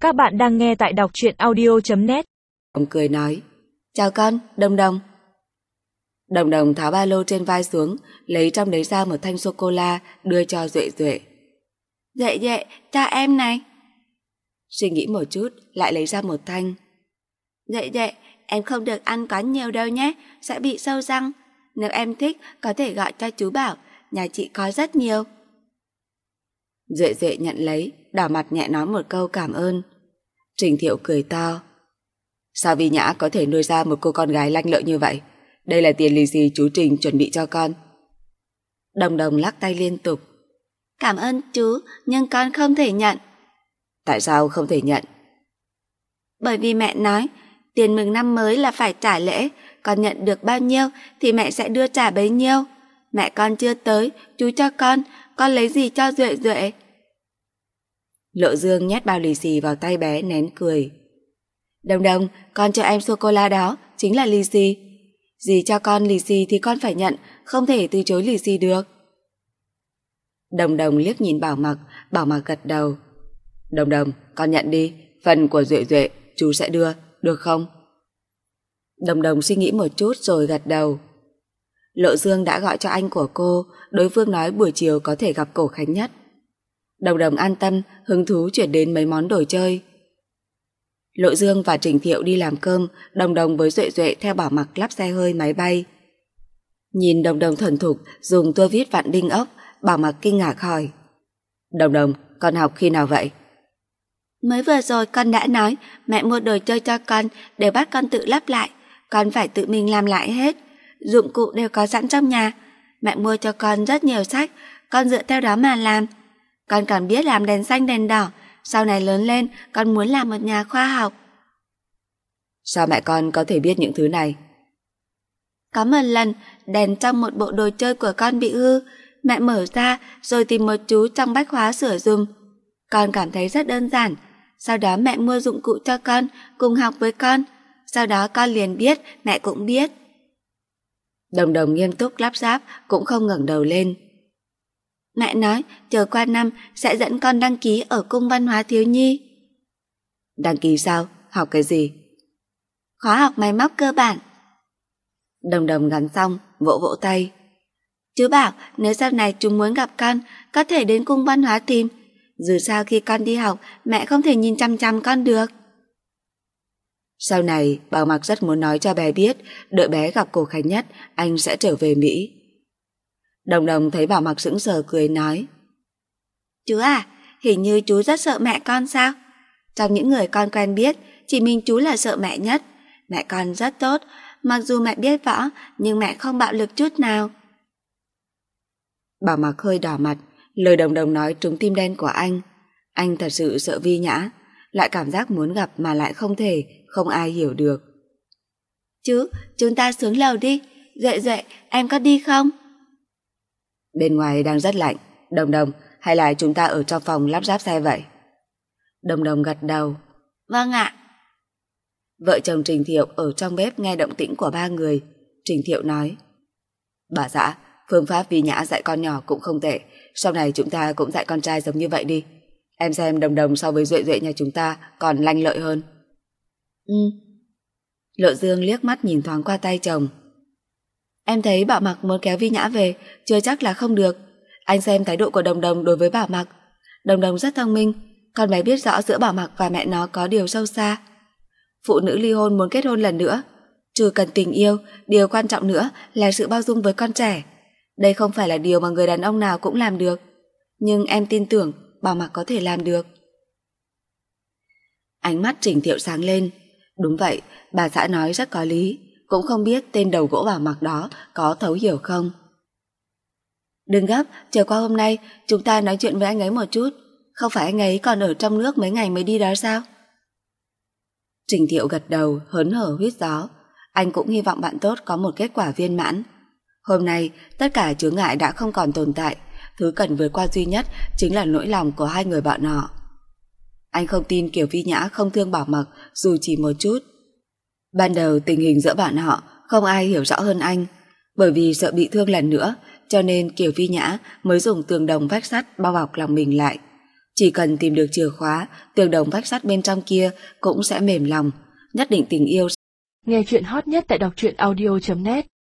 Các bạn đang nghe tại đọc truyện audio.net. Ông cười nói, chào con, Đồng Đồng. Đồng Đồng tháo ba lô trên vai xuống, lấy trong đấy ra một thanh sô-cô-la đưa cho Duệ Duệ. Duệ Duệ, cho em này. Suy nghĩ một chút, lại lấy ra một thanh. Duệ Duệ, em không được ăn quá nhiều đâu nhé, sẽ bị sâu răng. Nếu em thích, có thể gọi cho chú Bảo, nhà chị có rất nhiều. Duệ Duệ nhận lấy, đỏ mặt nhẹ nói một câu cảm ơn. Trình Thiệu cười to. Sao Vi Nhã có thể nuôi ra một cô con gái lanh lợi như vậy? Đây là tiền lì xì chú Trình chuẩn bị cho con. Đồng Đồng lắc tay liên tục. Cảm ơn chú, nhưng con không thể nhận. Tại sao không thể nhận? Bởi vì mẹ nói, tiền mừng năm mới là phải trả lễ, con nhận được bao nhiêu thì mẹ sẽ đưa trả bấy nhiêu. Mẹ con chưa tới, chú cho con lấy gì cho Duệ Duệ? Lộ Dương nhét bao lì xì vào tay bé nén cười. Đồng Đồng, con cho em sô-cô-la đó, chính là lì xì. Dì cho con lì xì thì con phải nhận, không thể từ chối lì xì được. Đồng Đồng liếc nhìn Bảo Mặc gật đầu. Đồng Đồng, con nhận đi, phần của Duệ Duệ chú sẽ đưa, được không? Đồng Đồng suy nghĩ một chút rồi gật đầu. Lộ Dương đã gọi cho anh của cô, đối phương nói buổi chiều có thể gặp Cổ Khánh Nhất. Đồng Đồng an tâm, hứng thú chuyển đến mấy món đồ chơi. Lộ Dương và Trình Thiệu đi làm cơm, Đồng Đồng với Duệ Duệ theo Bảo Mặc lắp xe hơi máy bay. Nhìn Đồng Đồng thuần thục dùng tua vít vặn đinh ốc, Bảo Mặc kinh ngạc hỏi. Đồng Đồng, con học khi nào vậy? Mới vừa rồi con đã nói mẹ mua đồ chơi cho con để bắt con tự lắp lại. Con phải tự mình làm lại hết. Dụng cụ đều có sẵn trong nhà. Mẹ mua cho con rất nhiều sách, con dựa theo đó mà làm. Con còn biết làm đèn xanh đèn đỏ. Sau này lớn lên con muốn làm một nhà khoa học. Sao mẹ con có thể biết những thứ này? Có một lần đèn trong một bộ đồ chơi của con bị hư. Mẹ mở ra rồi tìm một chú trong bách hóa sửa dùm. Con cảm thấy rất đơn giản. Sau đó mẹ mua dụng cụ cho con, cùng học với con. Sau đó con liền biết, mẹ cũng biết. Đồng Đồng nghiêm túc lắp ráp, cũng không ngẩng đầu lên. Mẹ nói chờ qua năm sẽ dẫn con đăng ký ở Cung Văn hóa Thiếu nhi. Đăng ký sao? Học cái gì? Khóa học máy móc cơ bản. Đồng Đồng gắn xong, vỗ vỗ tay. Chú bảo nếu sau này chú muốn gặp con, có thể đến Cung Văn hóa tìm. Dù sao khi con đi học, mẹ không thể nhìn chăm chăm con được. Sau này, Bảo Mặc rất muốn nói cho bé biết, đợi bé gặp Cổ Khánh Nhất, anh sẽ trở về Mỹ. Đồng Đồng thấy Bảo Mặc sững sờ cười nói. Chú à, hình như chú rất sợ mẹ con sao? Trong những người con quen biết, chỉ mình chú là sợ mẹ nhất. Mẹ con rất tốt, mặc dù mẹ biết võ, nhưng mẹ không bạo lực chút nào. Bảo Mặc hơi đỏ mặt, lời Đồng Đồng nói trúng tim đen của anh. Anh thật sự sợ Vi Nhã, lại cảm giác muốn gặp mà lại không thể, không ai hiểu được. Chú, chúng ta xuống lầu đi. Duệ Duệ, em có đi không? Bên ngoài đang rất lạnh. Đồng Đồng, hay là chúng ta ở trong phòng lắp ráp xe vậy? Đồng Đồng gật đầu. Vâng ạ. Vợ chồng Trình Thiệu ở trong bếp nghe động tĩnh của ba người. Trình Thiệu nói. Bà xã, phương pháp Vi Nhã dạy con nhỏ cũng không tệ. Sau này chúng ta cũng dạy con trai giống như vậy đi. Em xem Đồng Đồng so với Duệ Duệ nhà chúng ta còn lanh lợi hơn. Lộ Dương liếc mắt nhìn thoáng qua tay chồng. Em thấy Bảo Mặc muốn kéo Vi Nhã về, chưa chắc là không được. Anh xem thái độ của Đồng Đồng đối với Bảo Mặc. Đồng Đồng rất thông minh, con bé biết rõ giữa Bảo Mặc và mẹ nó có điều sâu xa. Phụ nữ ly hôn muốn kết hôn lần nữa, trừ cần tình yêu, điều quan trọng nữa là sự bao dung với con trẻ. Đây không phải là điều mà người đàn ông nào cũng làm được. Nhưng em tin tưởng Bảo Mặc có thể làm được. Ánh mắt Trình Thiệu sáng lên. Đúng vậy, bà xã nói rất có lý. Cũng không biết tên đầu gỗ Bảo Mặc đó có thấu hiểu không. Đừng gấp, chờ qua hôm nay chúng ta nói chuyện với anh ấy một chút. Không phải anh ấy còn ở trong nước mấy ngày mới đi đó sao? Trình Thiệu gật đầu, hớn hở huýt gió. Anh cũng hy vọng bạn tốt có một kết quả viên mãn. Hôm nay tất cả chướng ngại đã không còn tồn tại. Thứ cần vượt qua duy nhất chính là nỗi lòng của hai người bọn họ. Anh không tin Kiều Vi Nhã không thương Bảo Mặc dù chỉ một chút. Ban đầu tình hình giữa bọn họ không ai hiểu rõ hơn anh. Bởi vì sợ bị thương lần nữa, cho nên Kiều Vi Nhã mới dùng tường đồng vách sắt bao bọc lòng mình lại. Chỉ cần tìm được chìa khóa, tường đồng vách sắt bên trong kia cũng sẽ mềm lòng. Nhất định tình yêu. Nghe chuyện hot nhất tại đọc truyện audio.net